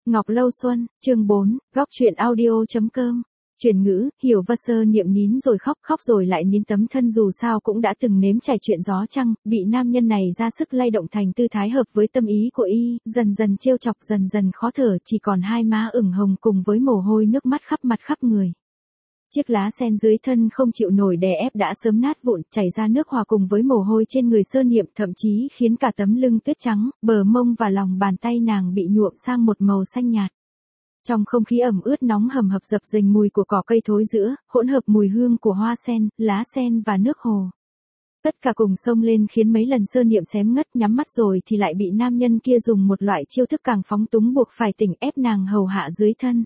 Ngọc Lâu Xuân, chương 4, góc truyện audio.com. Chuyển ngữ, hiểu và sơ niệm nín rồi khóc, khóc rồi lại nín, tấm thân dù sao cũng đã từng nếm trải chuyện gió trăng, bị nam nhân này ra sức lay động thành tư thái hợp với tâm ý của y, dần dần trêu chọc, dần dần khó thở, chỉ còn hai má ửng hồng cùng với mồ hôi nước mắt khắp mặt khắp người. Chiếc lá sen dưới thân không chịu nổi đè ép đã sớm nát vụn, chảy ra nước hòa cùng với mồ hôi trên người sơ niệm, thậm chí khiến cả tấm lưng tuyết trắng, bờ mông và lòng bàn tay nàng bị nhuộm sang một màu xanh nhạt. Trong không khí ẩm ướt nóng hầm hập dập dềnh mùi của cỏ cây thối rữa, hỗn hợp mùi hương của hoa sen, lá sen và nước hồ. Tất cả cùng xông lên khiến mấy lần sơ niệm xém ngất, nhắm mắt rồi thì lại bị nam nhân kia dùng một loại chiêu thức càng phóng túng buộc phải tỉnh, ép nàng hầu hạ dưới thân.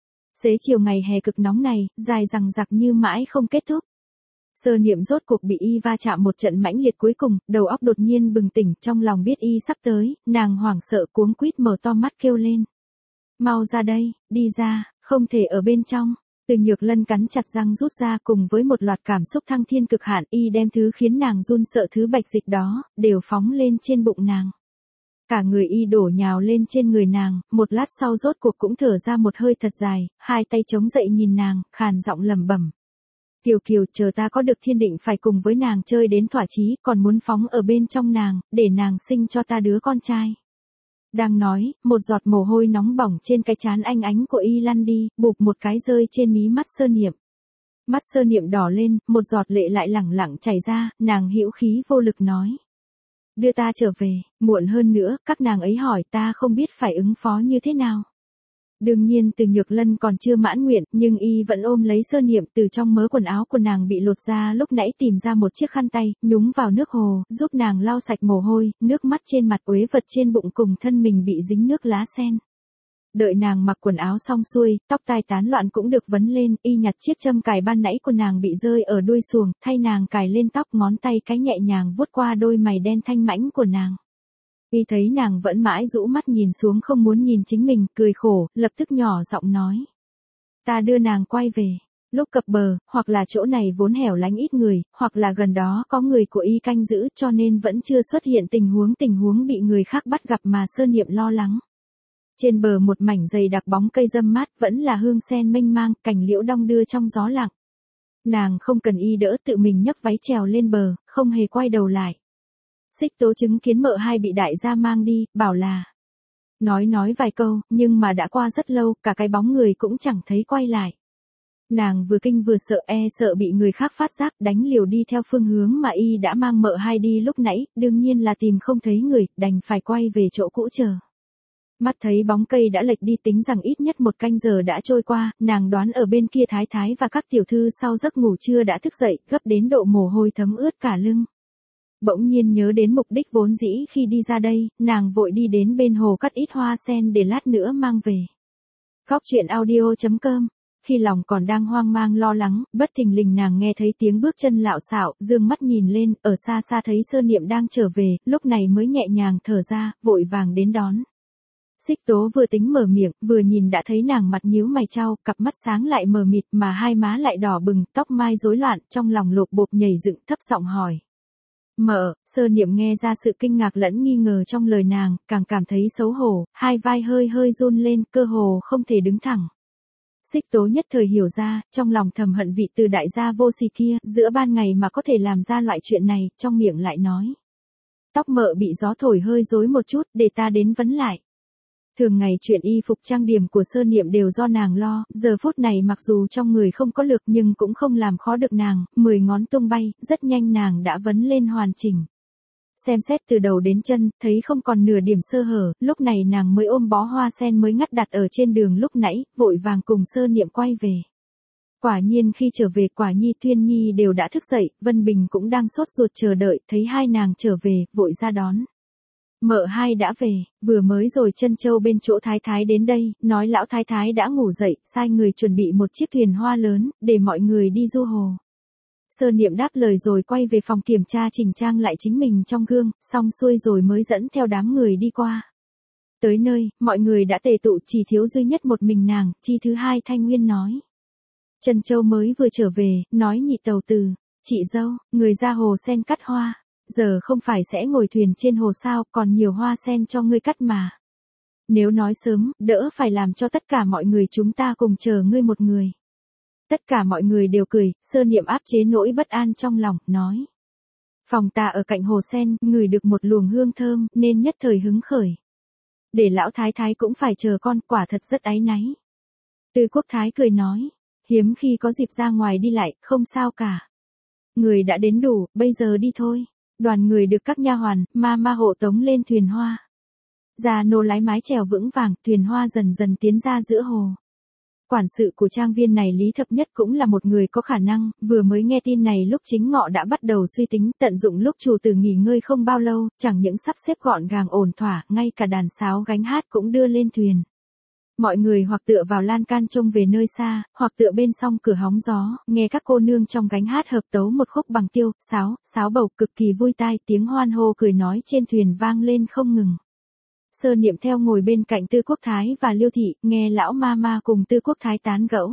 Xế chiều ngày hè cực nóng này, dài dằng dặc như mãi không kết thúc. Sơ niệm rốt cuộc bị y va chạm một trận mãnh liệt cuối cùng, đầu óc đột nhiên bừng tỉnh, trong lòng biết y sắp tới, nàng hoảng sợ cuống quýt mở to mắt kêu lên. Mau ra đây, đi ra, không thể ở bên trong. Từ Nhược Lân cắn chặt răng rút ra, cùng với một loạt cảm xúc thăng thiên cực hạn, y đem thứ khiến nàng run sợ, thứ bạch dịch đó, đều phóng lên trên bụng nàng. Cả người y đổ nhào lên trên người nàng, một lát sau rốt cuộc cũng thở ra một hơi thật dài, hai tay chống dậy nhìn nàng, khàn giọng lẩm bẩm. Kiều Kiều, chờ ta có được thiên định phải cùng với nàng chơi đến thỏa chí, còn muốn phóng ở bên trong nàng, để nàng sinh cho ta đứa con trai. Đang nói, một giọt mồ hôi nóng bỏng trên cái trán anh ánh của y lăn đi, bụp một cái rơi trên mí mắt sơ niệm. Mắt sơ niệm đỏ lên, một giọt lệ lại lẳng lặng chảy ra, nàng hữu khí vô lực nói. Đưa ta trở về, muộn hơn nữa, các nàng ấy hỏi ta không biết phải ứng phó như thế nào. Đương nhiên Từ Nhược Lân còn chưa mãn nguyện, nhưng y vẫn ôm lấy sơ niệm, từ trong mớ quần áo của nàng bị lột ra lúc nãy tìm ra một chiếc khăn tay, nhúng vào nước hồ, giúp nàng lau sạch mồ hôi, nước mắt trên mặt, uế vật trên bụng cùng thân mình bị dính nước lá sen. Đợi nàng mặc quần áo xong xuôi, tóc tai tán loạn cũng được vấn lên, y nhặt chiếc châm cài ban nãy của nàng bị rơi ở đuôi xuồng, thay nàng cài lên tóc, ngón tay cái nhẹ nhàng vuốt qua đôi mày đen thanh mãnh của nàng. Y thấy nàng vẫn mãi rũ mắt nhìn xuống không muốn nhìn chính mình, cười khổ, lập tức nhỏ giọng nói. Ta đưa nàng quay về. Lúc cập bờ, hoặc là chỗ này vốn hẻo lánh ít người, hoặc là gần đó có người của y canh giữ, cho nên vẫn chưa xuất hiện tình huống bị người khác bắt gặp mà sơ niệm lo lắng. Trên bờ một mảnh dày đặc bóng cây râm mát, vẫn là hương sen mênh mang, cành liễu đong đưa trong gió lặng. Nàng không cần y đỡ, tự mình nhấc váy trèo lên bờ, không hề quay đầu lại. Xích Tố chứng kiến mợ hai bị đại gia mang đi, bảo là. Nói vài câu, nhưng mà đã qua rất lâu, cả cái bóng người cũng chẳng thấy quay lại. Nàng vừa kinh vừa sợ, sợ bị người khác phát giác, đánh liều đi theo phương hướng mà y đã mang mợ hai đi lúc nãy, đương nhiên là tìm không thấy người, đành phải quay về chỗ cũ chờ. Mắt thấy bóng cây đã lệch đi, tính rằng ít nhất một canh giờ đã trôi qua, nàng đoán ở bên kia thái thái và các tiểu thư sau giấc ngủ trưa đã thức dậy, gấp đến độ mồ hôi thấm ướt cả lưng. Bỗng nhiên nhớ đến mục đích vốn dĩ khi đi ra đây, nàng vội đi đến bên hồ cắt ít hoa sen để lát nữa mang về. Góc truyện audio.com. Khi lòng còn đang hoang mang lo lắng, bất thình lình nàng nghe thấy tiếng bước chân lạo xạo, dương mắt nhìn lên, ở xa xa thấy sơ niệm đang trở về, lúc này mới nhẹ nhàng thở ra, vội vàng đến đón. Xích Tố vừa tính mở miệng, vừa nhìn đã thấy nàng mặt nhíu mày chau, cặp mắt sáng lại mờ mịt mà hai má lại đỏ bừng, tóc mai rối loạn, trong lòng lột bột nhảy dựng, thấp giọng hỏi. Mợ, sơ niệm nghe ra sự kinh ngạc lẫn nghi ngờ trong lời nàng, càng cảm thấy xấu hổ, hai vai hơi run lên, cơ hồ không thể đứng thẳng. Xích Tố nhất thời hiểu ra, trong lòng thầm hận vị Từ đại gia vô sỉ kia, giữa ban ngày mà có thể làm ra loại chuyện này, trong miệng lại nói. Tóc mợ bị gió thổi hơi rối một chút, để ta đến vấn lại. Thường ngày chuyện y phục trang điểm của sơ niệm đều do nàng lo, giờ phút này mặc dù trong người không có lực nhưng cũng không làm khó được nàng, 10 ngón tung bay, rất nhanh nàng đã vấn lên hoàn chỉnh. Xem xét từ đầu đến chân, thấy không còn nửa điểm sơ hở, lúc này nàng mới ôm bó hoa sen mới ngắt đặt ở trên đường lúc nãy, vội vàng cùng sơ niệm quay về. Quả nhiên khi trở về, Quả Nhi Thuyên Nhi đều đã thức dậy, Vân Bình cũng đang sốt ruột chờ đợi, thấy hai nàng trở về, vội ra đón. Mợ hai đã về, vừa mới rồi Trân Châu bên chỗ thái thái đến đây, nói lão thái thái đã ngủ dậy, sai người chuẩn bị một chiếc thuyền hoa lớn, để mọi người đi du hồ. Sơ niệm đáp lời rồi quay về phòng kiểm tra chỉnh trang lại chính mình trong gương, xong xuôi rồi mới dẫn theo đám người đi qua. Tới nơi, mọi người đã tề tụ, chỉ thiếu duy nhất một mình nàng, chi thứ hai Thanh Nguyên nói. Trân Châu mới vừa trở về, nói nhị tàu từ, chị dâu, người ra hồ sen cắt hoa. Giờ không phải sẽ ngồi thuyền trên hồ sao, còn nhiều hoa sen cho ngươi cắt mà. Nếu nói sớm, đỡ phải làm cho tất cả mọi người chúng ta cùng chờ ngươi một người. Tất cả mọi người đều cười, Sơ Niệm áp chế nỗi bất an trong lòng, nói. Phòng ta ở cạnh hồ sen, ngửi được một luồng hương thơm, nên nhất thời hứng khởi. Để lão thái thái cũng phải chờ con, quả thật rất áy náy. Tư Quốc Thái cười nói, hiếm khi có dịp ra ngoài đi lại, không sao cả. Người đã đến đủ, bây giờ đi thôi. Đoàn người được các nha hoàn, ma hộ tống lên thuyền hoa. Gia nô lái mái chèo vững vàng, thuyền hoa dần dần tiến ra giữa hồ. Quản sự của trang viên này Lý Thập Nhất cũng là một người có khả năng, vừa mới nghe tin này lúc chính ngọ đã bắt đầu suy tính, tận dụng lúc chủ tử nghỉ ngơi không bao lâu, chẳng những sắp xếp gọn gàng ổn thỏa, ngay cả đàn sáo gánh hát cũng đưa lên thuyền. Mọi người hoặc tựa vào lan can trông về nơi xa, hoặc tựa bên song cửa hóng gió, nghe các cô nương trong gánh hát hợp tấu một khúc bằng tiêu, sáo bầu cực kỳ vui tai, tiếng hoan hô cười nói trên thuyền vang lên không ngừng. Sơ Niệm theo ngồi bên cạnh Tư Quốc Thái và Liêu Thị, nghe lão ma cùng Tư Quốc Thái tán gẫu.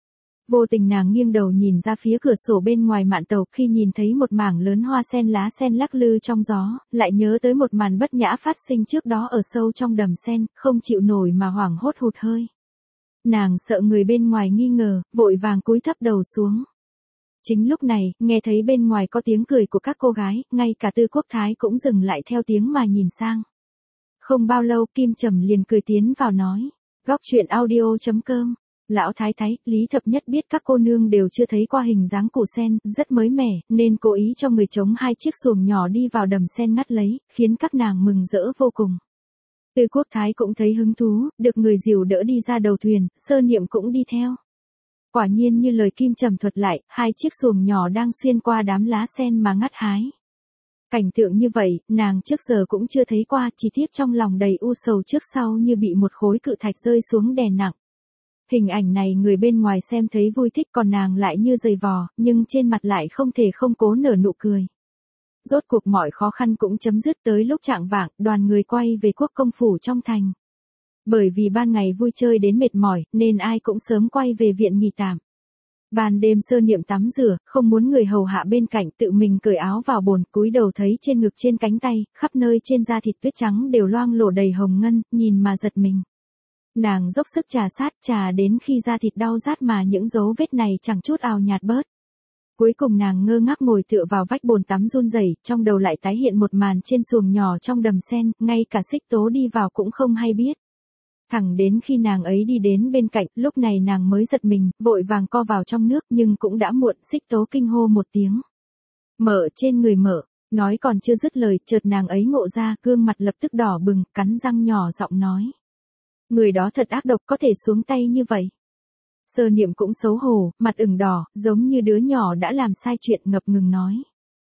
Vô tình nàng nghiêng đầu nhìn ra phía cửa sổ bên ngoài mạn tàu, khi nhìn thấy một mảng lớn hoa sen lá sen lắc lư trong gió, lại nhớ tới một màn bất nhã phát sinh trước đó ở sâu trong đầm sen, không chịu nổi mà hoảng hốt hụt hơi. Nàng sợ người bên ngoài nghi ngờ, vội vàng cúi thấp đầu xuống. Chính lúc này, nghe thấy bên ngoài có tiếng cười của các cô gái, ngay cả Tư Quốc Thái cũng dừng lại theo tiếng mà nhìn sang. Không bao lâu Kim Trầm liền cười tiến vào nói, góc truyện audio.com. Lão thái thái, Lý Thập Nhất biết các cô nương đều chưa thấy qua hình dáng củ sen, rất mới mẻ, nên cố ý cho người trống hai chiếc xuồng nhỏ đi vào đầm sen ngắt lấy, khiến các nàng mừng rỡ vô cùng. Tư Quốc Thái cũng thấy hứng thú, được người dìu đỡ đi ra đầu thuyền, Sơ Niệm cũng đi theo. Quả nhiên như lời Kim Trầm thuật lại, hai chiếc xuồng nhỏ đang xuyên qua đám lá sen mà ngắt hái. Cảnh tượng như vậy, nàng trước giờ cũng chưa thấy qua, chỉ tiếc trong lòng đầy u sầu trước sau như bị một khối cự thạch rơi xuống đè nặng. Hình ảnh này người bên ngoài xem thấy vui thích, còn nàng lại như giày vò, nhưng trên mặt lại không thể không cố nở nụ cười. Rốt cuộc mọi khó khăn cũng chấm dứt, tới lúc chạng vạng, đoàn người quay về quốc công phủ trong thành. Bởi vì ban ngày vui chơi đến mệt mỏi, nên ai cũng sớm quay về viện nghỉ tạm. Ban đêm Sơ Niệm tắm rửa, không muốn người hầu hạ bên cạnh, tự mình cởi áo vào bồn, cúi đầu thấy trên ngực trên cánh tay, khắp nơi trên da thịt tuyết trắng đều loang lổ đầy hồng ngân, nhìn mà giật mình. Nàng dốc sức trà đến khi da thịt đau rát mà những dấu vết này chẳng chút ào nhạt bớt. Cuối cùng nàng ngơ ngác ngồi tựa vào vách bồn tắm run rẩy, trong đầu lại tái hiện một màn trên xuồng nhỏ trong đầm sen, ngay cả Xích Tố đi vào cũng không hay biết. Thẳng đến khi nàng ấy đi đến bên cạnh, lúc này nàng mới giật mình, vội vàng co vào trong nước, nhưng cũng đã muộn. Xích Tố kinh hô một tiếng. Mở trên người mở, nói còn chưa dứt lời, chợt nàng ấy ngộ ra, gương mặt lập tức đỏ bừng, cắn răng nhỏ giọng nói. Người đó thật ác độc, có thể xuống tay như vậy. Sơ Niệm cũng xấu hổ, mặt ửng đỏ, giống như đứa nhỏ đã làm sai chuyện, ngập ngừng nói.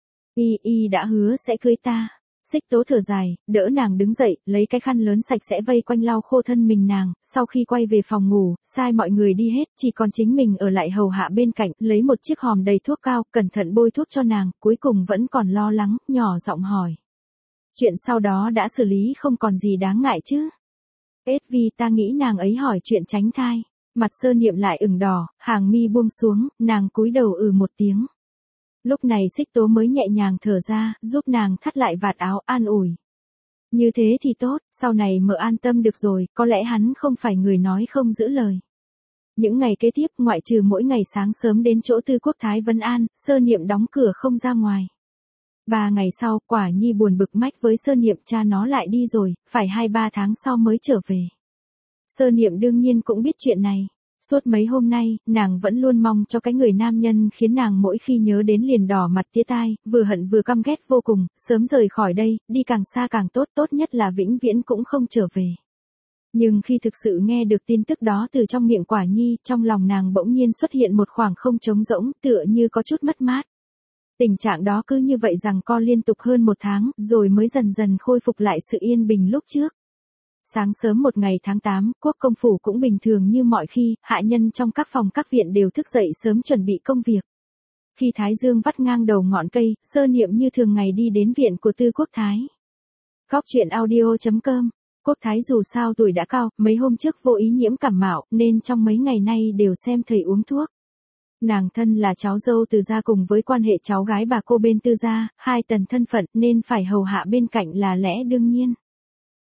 Y đã hứa sẽ cưới ta. Xích Tố thở dài, đỡ nàng đứng dậy, lấy cái khăn lớn sạch sẽ vây quanh lau khô thân mình nàng, sau khi quay về phòng ngủ, sai mọi người đi hết, chỉ còn chính mình ở lại hầu hạ bên cạnh, lấy một chiếc hòm đầy thuốc cao, cẩn thận bôi thuốc cho nàng, cuối cùng vẫn còn lo lắng, nhỏ giọng hỏi. Chuyện sau đó đã xử lý không còn gì đáng ngại chứ? Vì ta nghĩ nàng ấy hỏi chuyện tránh thai. Mặt Sơ Niệm lại ửng đỏ, hàng mi buông xuống, nàng cúi đầu một tiếng. Lúc này Xích Tố mới nhẹ nhàng thở ra, giúp nàng thắt lại vạt áo, an ủi. Như thế thì tốt, sau này mợ an tâm được rồi, có lẽ hắn không phải người nói không giữ lời. Những ngày kế tiếp, ngoại trừ mỗi ngày sáng sớm đến chỗ Tư Quốc Thái vấn an, Sơ Niệm đóng cửa không ra ngoài. 3 ngày sau, Quả Nhi buồn bực mách với Sơ Niệm cha nó lại đi rồi, phải 2-3 tháng sau mới trở về. Sơ Niệm đương nhiên cũng biết chuyện này. Suốt mấy hôm nay, nàng vẫn luôn mong cho cái người nam nhân khiến nàng mỗi khi nhớ đến liền đỏ mặt tía tai, vừa hận vừa căm ghét vô cùng, sớm rời khỏi đây, đi càng xa càng tốt, tốt nhất là vĩnh viễn cũng không trở về. Nhưng khi thực sự nghe được tin tức đó từ trong miệng Quả Nhi, trong lòng nàng bỗng nhiên xuất hiện một khoảng không trống rỗng, tựa như có chút mất mát. Tình trạng đó cứ như vậy giằng co liên tục hơn 1 tháng, rồi mới dần dần khôi phục lại sự yên bình lúc trước. Sáng sớm một ngày tháng 8, quốc công phủ cũng bình thường như mọi khi, hạ nhân trong các phòng các viện đều thức dậy sớm chuẩn bị công việc. Khi Thái Dương vắt ngang đầu ngọn cây, Sơ Niệm như thường ngày đi đến viện của Tư Quốc Thái. Góc truyện audio.com. Quốc Thái dù sao tuổi đã cao, mấy hôm trước vô ý nhiễm cảm mạo, nên trong mấy ngày nay đều xem thầy uống thuốc. Nàng thân là cháu dâu Từ gia cùng với quan hệ cháu gái bà cô bên Tư gia, 2 tầng thân phận nên phải hầu hạ bên cạnh là lẽ đương nhiên.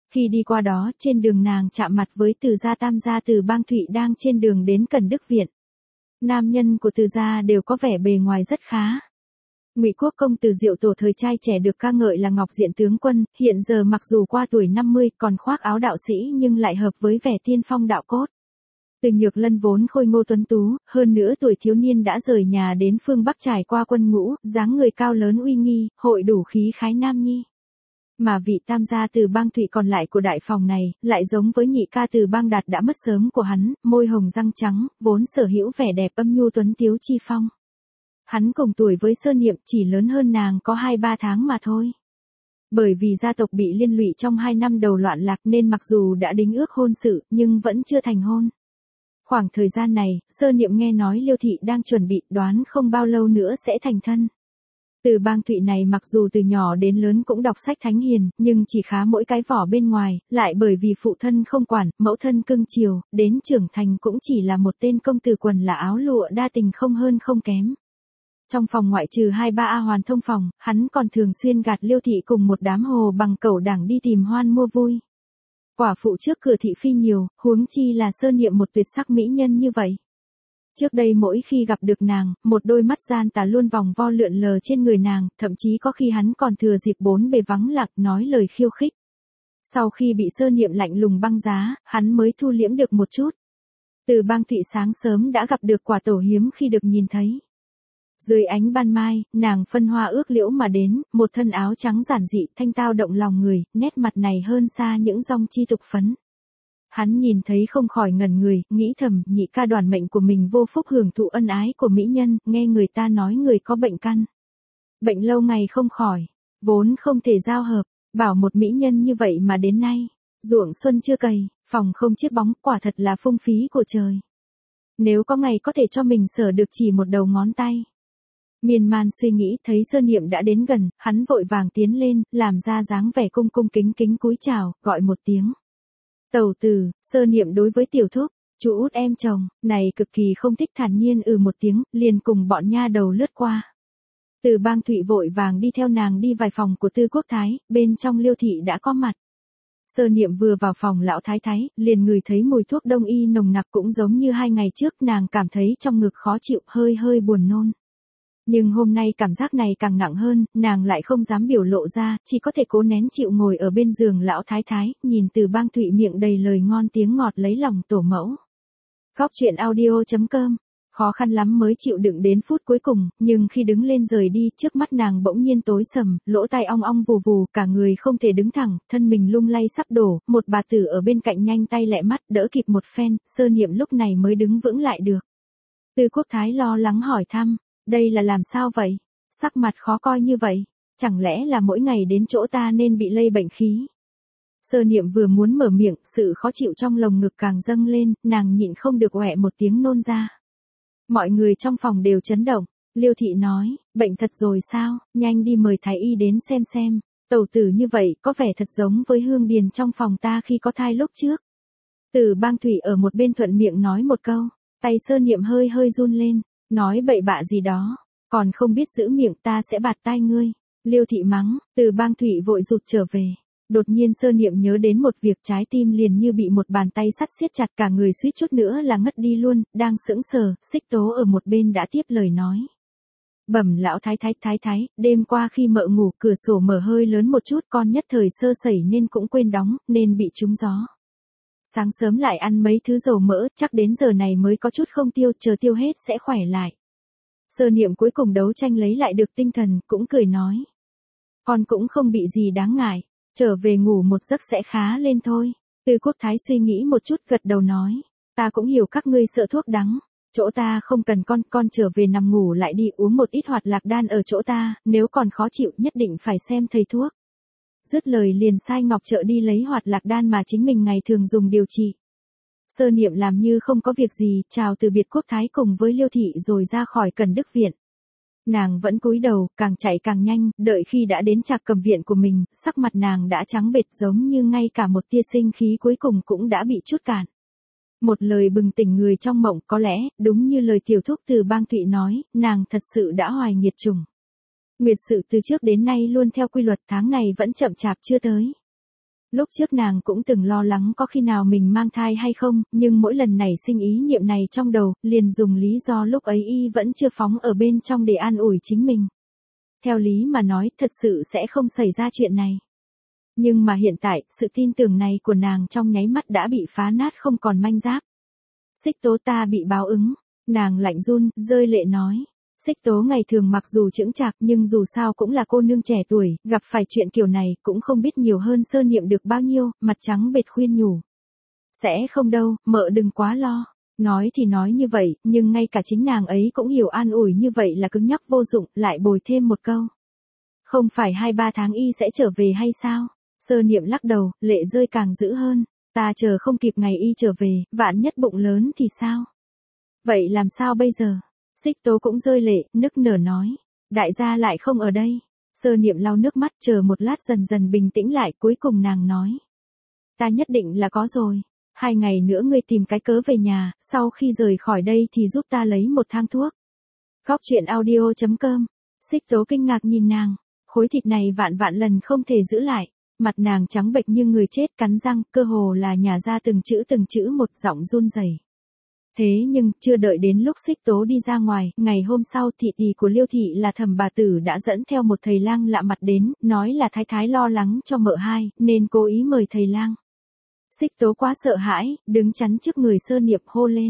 Khi đi qua đó, trên đường nàng chạm mặt với Từ gia Tam gia Từ Bang Thụy đang trên đường đến Cần Đức Viện. Nam nhân của Từ gia đều có vẻ bề ngoài rất khá. Ngụy Quốc công Từ Diệu Tổ thời trai trẻ được ca ngợi là ngọc diện tướng quân, hiện giờ mặc dù qua tuổi 50 còn khoác áo đạo sĩ nhưng lại hợp với vẻ tiên phong đạo cốt. Từ Nhược Lân vốn khôi ngô tuấn tú, hơn nữa tuổi thiếu niên đã rời nhà đến phương Bắc trải qua quân ngũ, dáng người cao lớn uy nghi, hội đủ khí khái nam nhi. Mà vị tam gia Từ Bang Thụy còn lại của đại phòng này, lại giống với nhị ca Từ Bang Đạt đã mất sớm của hắn, môi hồng răng trắng, vốn sở hữu vẻ đẹp âm nhu tuấn tiếu chi phong. Hắn cùng tuổi với Sơ Niệm, chỉ lớn hơn nàng có 2-3 tháng mà thôi. Bởi vì gia tộc bị liên lụy trong 2 năm đầu loạn lạc nên mặc dù đã đính ước hôn sự nhưng vẫn chưa thành hôn. Khoảng thời gian này, Sơ Niệm nghe nói Liêu Thị đang chuẩn bị, đoán không bao lâu nữa sẽ thành thân. Từ Bang Thụy này mặc dù từ nhỏ đến lớn cũng đọc sách thánh hiền, nhưng chỉ khá mỗi cái vỏ bên ngoài, lại bởi vì phụ thân không quản, mẫu thân cưng chiều, đến trưởng thành cũng chỉ là một tên công tử quần là áo lụa đa tình không hơn không kém. Trong phòng ngoại trừ 2-3 A Hoàn thông phòng, hắn còn thường xuyên gạt Liêu Thị cùng một đám hồ bằng cẩu đảng đi tìm hoan mua vui. Quả phụ trước cửa thị phi nhiều, huống chi là Sơ Niệm một tuyệt sắc mỹ nhân như vậy. Trước đây mỗi khi gặp được nàng, một đôi mắt gian tà luôn vòng vo lượn lờ trên người nàng, thậm chí có khi hắn còn thừa dịp bốn bề vắng lặng nói lời khiêu khích. Sau khi bị Sơ Niệm lạnh lùng băng giá, hắn mới thu liễm được một chút. Từ Bang Thụy sáng sớm đã gặp được quả tổ hiếm khi được nhìn thấy. Dưới ánh ban mai, nàng phân hoa ước liễu mà đến, một thân áo trắng giản dị, thanh tao động lòng người, nét mặt này hơn xa những dòng chi tục phấn. Hắn nhìn thấy không khỏi ngẩn người, nghĩ thầm, nhị ca đoàn mệnh của mình vô phúc hưởng thụ ân ái của mỹ nhân, nghe người ta nói người có bệnh căn. Bệnh lâu ngày không khỏi, vốn không thể giao hợp, bảo một mỹ nhân như vậy mà đến nay, ruộng xuân chưa cày, phòng không chiếc bóng, quả thật là phung phí của trời. Nếu có ngày có thể cho mình sở được chỉ một đầu ngón tay. Miên man suy nghĩ thấy Sơ Niệm đã đến gần, hắn vội vàng tiến lên, làm ra dáng vẻ cung cung kính kính cúi chào, gọi một tiếng. Tẩu tử. Sơ Niệm đối với tiểu thúc, chú út em chồng, này cực kỳ không thích, thản nhiên một tiếng, liền cùng bọn nha đầu lướt qua. Từ Bang Thụy vội vàng đi theo nàng đi vài phòng của Tư Quốc Thái, bên trong Liêu Thị đã có mặt. Sơ Niệm vừa vào phòng lão thái thái, liền ngửi thấy mùi thuốc đông y nồng nặc cũng giống như 2 ngày trước, nàng cảm thấy trong ngực khó chịu, hơi hơi buồn nôn. Nhưng hôm nay cảm giác này càng nặng hơn, nàng lại không dám biểu lộ ra, chỉ có thể cố nén chịu ngồi ở bên giường lão thái thái, nhìn Từ Bang Thụy miệng đầy lời ngon tiếng ngọt lấy lòng tổ mẫu. Góc truyện audio.com. Khó khăn lắm mới chịu đựng đến phút cuối cùng, nhưng khi đứng lên rời đi, trước mắt nàng bỗng nhiên tối sầm, lỗ tai ong ong vù vù, cả người không thể đứng thẳng, thân mình lung lay sắp đổ, một bà tử ở bên cạnh nhanh tay lẹ mắt, đỡ kịp một phen, Sơ Niệm lúc này mới đứng vững lại được. Tư Quốc Thái lo lắng hỏi thăm. Đây là làm sao vậy? Sắc mặt khó coi như vậy, chẳng lẽ là mỗi ngày đến chỗ ta nên bị lây bệnh khí? Sơ Niệm vừa muốn mở miệng, sự khó chịu trong lồng ngực càng dâng lên, nàng nhịn không được oẹ một tiếng nôn ra. Mọi người trong phòng đều chấn động, Liêu Thị nói, bệnh thật rồi sao, nhanh đi mời thái y đến xem. Tẩu tử như vậy có vẻ thật giống với Hương Điền trong phòng ta khi có thai lúc trước. Từ Bang Thụy ở một bên thuận miệng nói một câu, tay Sơ Niệm hơi hơi run lên. Nói bậy bạ gì đó, còn không biết giữ miệng, ta sẽ bạt tai ngươi. Liêu Thị mắng, Từ Bang Thụy vội rụt trở về. Đột nhiên Sơ Niệm nhớ đến một việc, trái tim liền như bị một bàn tay sắt siết chặt, cả người suýt chút nữa là ngất đi luôn, đang sững sờ, Xích Tố ở một bên đã tiếp lời nói. Bẩm lão thái thái, đêm qua khi mợ ngủ cửa sổ mở hơi lớn một chút, con nhất thời sơ sẩy nên cũng quên đóng, nên bị trúng gió. Sáng sớm lại ăn mấy thứ dầu mỡ, chắc đến giờ này mới có chút không tiêu, chờ tiêu hết sẽ khỏe lại. Sơ Niệm cuối cùng đấu tranh lấy lại được tinh thần, cũng cười nói. Con cũng không bị gì đáng ngại, trở về ngủ một giấc sẽ khá lên thôi. Tư Quốc Thái suy nghĩ một chút gật đầu nói. Ta cũng hiểu các ngươi sợ thuốc đắng. Chỗ ta không cần con trở về nằm ngủ lại đi, uống một ít hoạt lạc đan ở chỗ ta, nếu còn khó chịu nhất định phải xem thầy thuốc. Dứt lời liền sai Ngọc Trợ đi lấy hoạt lạc đan mà chính mình ngày thường dùng điều trị. Sơ Niệm làm như không có việc gì, chào từ biệt Quốc Thái cùng với Liêu Thị rồi ra khỏi Cần Đức Viện. Nàng vẫn cúi đầu, càng chạy càng nhanh, đợi khi đã đến Trạc Cầm viện của mình, sắc mặt nàng đã trắng bệch giống như ngay cả một tia sinh khí cuối cùng cũng đã bị chút cạn. Một lời bừng tỉnh người trong mộng, có lẽ, đúng như lời tiểu thúc Từ Bang Thụy nói, nàng thật sự đã hoài nghiệt trùng. Nguyệt sự từ trước đến nay luôn theo quy luật, tháng này vẫn chậm chạp chưa tới. Lúc trước nàng cũng từng lo lắng có khi nào mình mang thai hay không, nhưng mỗi lần nảy sinh ý niệm này trong đầu, liền dùng lý do lúc ấy y vẫn chưa phóng ở bên trong để an ủi chính mình. Theo lý mà nói, thật sự sẽ không xảy ra chuyện này. Nhưng mà hiện tại, sự tin tưởng này của nàng trong nháy mắt đã bị phá nát không còn manh giáp. Xích Tố, ta bị báo ứng. Nàng lạnh run, rơi lệ nói. Xích Tố ngày thường mặc dù chững chạc nhưng dù sao cũng là cô nương trẻ tuổi, gặp phải chuyện kiểu này cũng không biết nhiều hơn Sơ Niệm được bao nhiêu, mặt trắng bệch khuyên nhủ. Sẽ không đâu, mợ đừng quá lo. Nói thì nói như vậy, nhưng ngay cả chính nàng ấy cũng hiểu an ủi như vậy là cứng nhắc vô dụng, lại bồi thêm một câu. Không phải 2-3 tháng y sẽ trở về hay sao? Sơ Niệm lắc đầu, lệ rơi càng dữ hơn. Ta chờ không kịp ngày y trở về, vạn nhất bụng lớn thì sao? Vậy làm sao bây giờ? Xích Tố cũng rơi lệ, nức nở nói. Đại gia lại không ở đây. Sơ Niệm lau nước mắt, chờ một lát dần dần bình tĩnh lại, cuối cùng nàng nói. Ta nhất định là có rồi. 2 ngày nữa ngươi tìm cái cớ về nhà, sau khi rời khỏi đây thì giúp ta lấy một thang thuốc. Góc truyện audio.com. Xích Tố kinh ngạc nhìn nàng. Khối thịt này vạn vạn lần không thể giữ lại. Mặt nàng trắng bệch như người chết, cắn răng, cơ hồ là nhả ra từng chữ một, giọng run rẩy. Thế nhưng, chưa đợi đến lúc Xích Tố đi ra ngoài, ngày hôm sau thị tỷ của Liêu thị là Thẩm bà tử đã dẫn theo một thầy lang lạ mặt đến, nói là thái thái lo lắng cho mợ hai, nên cố ý mời thầy lang. Xích Tố quá sợ hãi, đứng chắn trước người Sơ Niệm hô lên.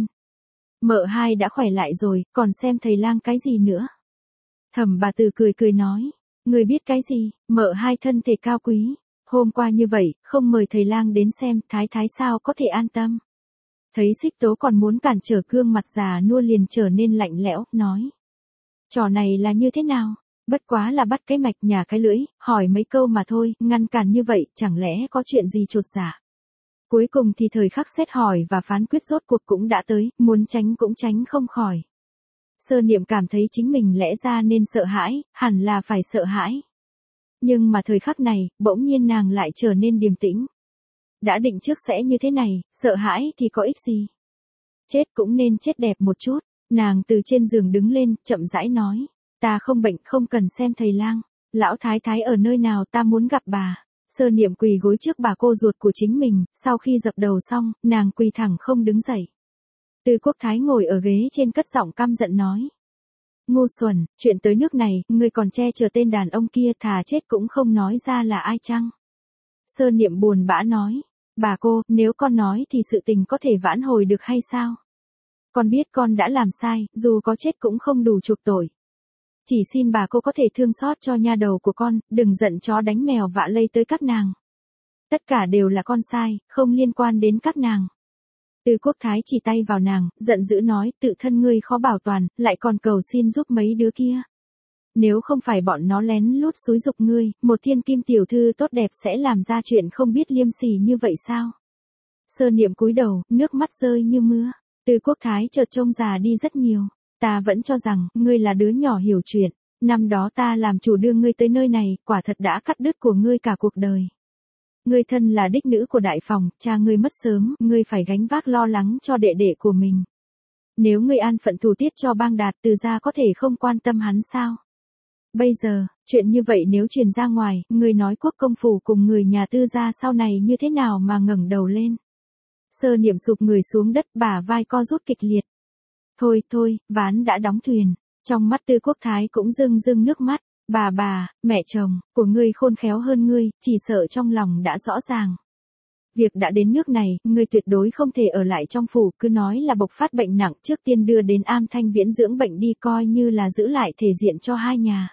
Mợ hai đã khỏe lại rồi, còn xem thầy lang cái gì nữa? Thẩm bà tử cười cười nói, người biết cái gì, mợ hai thân thể cao quý. Hôm qua như vậy, không mời thầy lang đến xem, thái thái sao có thể an tâm. Thấy Xích Tố còn muốn cản trở, gương mặt già nua liền trở nên lạnh lẽo, nói. Trò này là như thế nào? Bất quá là bắt cái mạch nhả cái lưỡi, hỏi mấy câu mà thôi, ngăn cản như vậy, chẳng lẽ có chuyện gì chột dạ? Cuối cùng thì thời khắc xét hỏi và phán quyết rốt cuộc cũng đã tới, muốn tránh cũng tránh không khỏi. Sơ Niệm cảm thấy chính mình lẽ ra nên sợ hãi, hẳn là phải sợ hãi. Nhưng mà thời khắc này, bỗng nhiên nàng lại trở nên điềm tĩnh. Đã định trước sẽ như thế này, sợ hãi thì có ích gì? Chết cũng nên chết đẹp một chút. Nàng từ trên giường đứng lên, chậm rãi nói. Ta không bệnh, không cần xem thầy lang. Lão thái thái ở nơi nào, ta muốn gặp bà. Sơ Niệm quỳ gối trước bà cô ruột của chính mình, sau khi dập đầu xong, nàng quỳ thẳng không đứng dậy. Từ Quốc Thái ngồi ở ghế trên cất giọng căm giận nói. Ngu xuẩn, chuyện tới nước này, ngươi còn che chở tên đàn ông kia, thà chết cũng không nói ra là ai chăng? Sơ Niệm buồn bã nói. Bà cô, nếu con nói thì sự tình có thể vãn hồi được hay sao? Con biết con đã làm sai, dù có chết cũng không đủ chuộc tội. Chỉ xin bà cô có thể thương xót cho nha đầu của con, đừng giận chó đánh mèo vạ lây tới các nàng. Tất cả đều là con sai, không liên quan đến các nàng. Từ Quốc Thái chỉ tay vào nàng, giận dữ nói, tự thân ngươi khó bảo toàn, lại còn cầu xin giúp mấy đứa kia. Nếu không phải bọn nó lén lút xúi giục ngươi, một thiên kim tiểu thư tốt đẹp sẽ làm ra chuyện không biết liêm sỉ như vậy sao? Sơ Niệm cúi đầu, nước mắt rơi như mưa. Từ Quốc Thái chợt trông già đi rất nhiều. Ta vẫn cho rằng, ngươi là đứa nhỏ hiểu chuyện. Năm đó ta làm chủ đưa ngươi tới nơi này, quả thật đã cắt đứt của ngươi cả cuộc đời. Ngươi thân là đích nữ của đại phòng, cha ngươi mất sớm, ngươi phải gánh vác lo lắng cho đệ đệ của mình. Nếu ngươi an phận thủ tiết cho Bang Đạt, Từ gia có thể không quan tâm hắn sao? Bây giờ, chuyện như vậy nếu truyền ra ngoài, ngươi nói Quốc công phủ cùng người nhà Tư gia sau này như thế nào mà ngẩng đầu lên? Sơ Niệm sụp người xuống đất, bả vai co rút kịch liệt. Thôi thôi, ván đã đóng thuyền. Trong mắt Tư Quốc Thái cũng rưng rưng nước mắt. Bà, mẹ chồng, của ngươi khôn khéo hơn ngươi, chỉ sợ trong lòng đã rõ ràng. Việc đã đến nước này, ngươi tuyệt đối không thể ở lại trong phủ, cứ nói là bộc phát bệnh nặng, trước tiên đưa đến Am Thanh Viễn dưỡng bệnh đi, coi như là giữ lại thể diện cho hai nhà.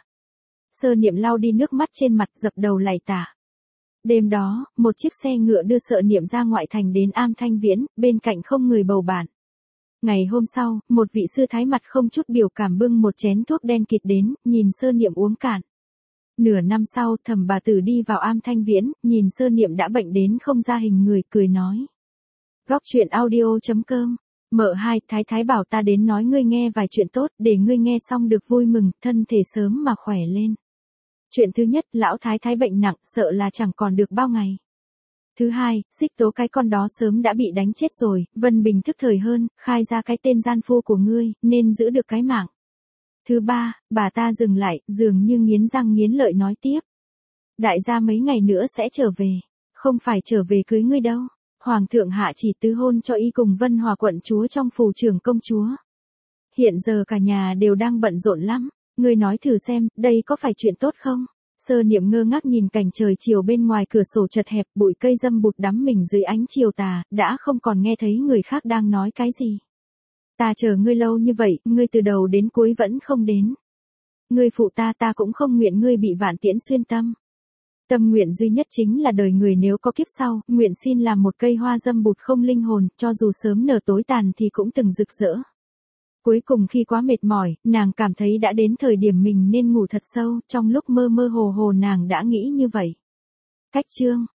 Sơ Niệm lau đi nước mắt trên mặt, dập đầu lạy tạ. Đêm đó, một chiếc xe ngựa đưa Sơ Niệm ra ngoại thành đến Am Thanh Viễn, bên cạnh không người bầu bạn. Ngày hôm sau, một vị sư thái mặt không chút biểu cảm bưng một chén thuốc đen kịt đến, nhìn Sơ Niệm uống cạn. Nửa năm sau, Thẩm bà tử đi vào Am Thanh Viễn, nhìn Sơ Niệm đã bệnh đến không ra hình người, cười nói. Góc truyện audio.com. Mợ hai, thái thái bảo ta đến nói ngươi nghe vài chuyện tốt, để ngươi nghe xong được vui mừng, thân thể sớm mà khỏe lên. Chuyện thứ nhất, lão thái thái bệnh nặng, sợ là chẳng còn được bao ngày. Thứ hai, Xích Tố cái con đó sớm đã bị đánh chết rồi, Vân Bình thức thời hơn, khai ra cái tên gian phu của ngươi, nên giữ được cái mạng. Thứ ba, bà ta dừng lại, dường như nghiến răng nghiến lợi nói tiếp. Đại gia mấy ngày nữa sẽ trở về. không phải trở về cưới ngươi đâu. Hoàng thượng hạ chỉ tứ hôn cho y cùng Vân Hòa quận chúa trong phủ trưởng công chúa. Hiện giờ cả nhà đều đang bận rộn lắm, ngươi nói thử xem, đây có phải chuyện tốt không? Sơ Niệm ngơ ngác nhìn cảnh trời chiều bên ngoài cửa sổ chật hẹp, bụi cây dâm bụt đắm mình dưới ánh chiều tà, đã không còn nghe thấy người khác đang nói cái gì. Ta chờ ngươi lâu như vậy, ngươi từ đầu đến cuối vẫn không đến. Ngươi phụ ta cũng không nguyện ngươi bị vạn tiễn xuyên tâm. Tâm nguyện duy nhất chính là đời người nếu có kiếp sau, nguyện xin làm một cây hoa dâm bụt không linh hồn, cho dù sớm nở tối tàn thì cũng từng rực rỡ. Cuối cùng khi quá mệt mỏi, nàng cảm thấy đã đến thời điểm mình nên ngủ thật sâu, trong lúc mơ mơ hồ hồ nàng đã nghĩ như vậy. Cách chương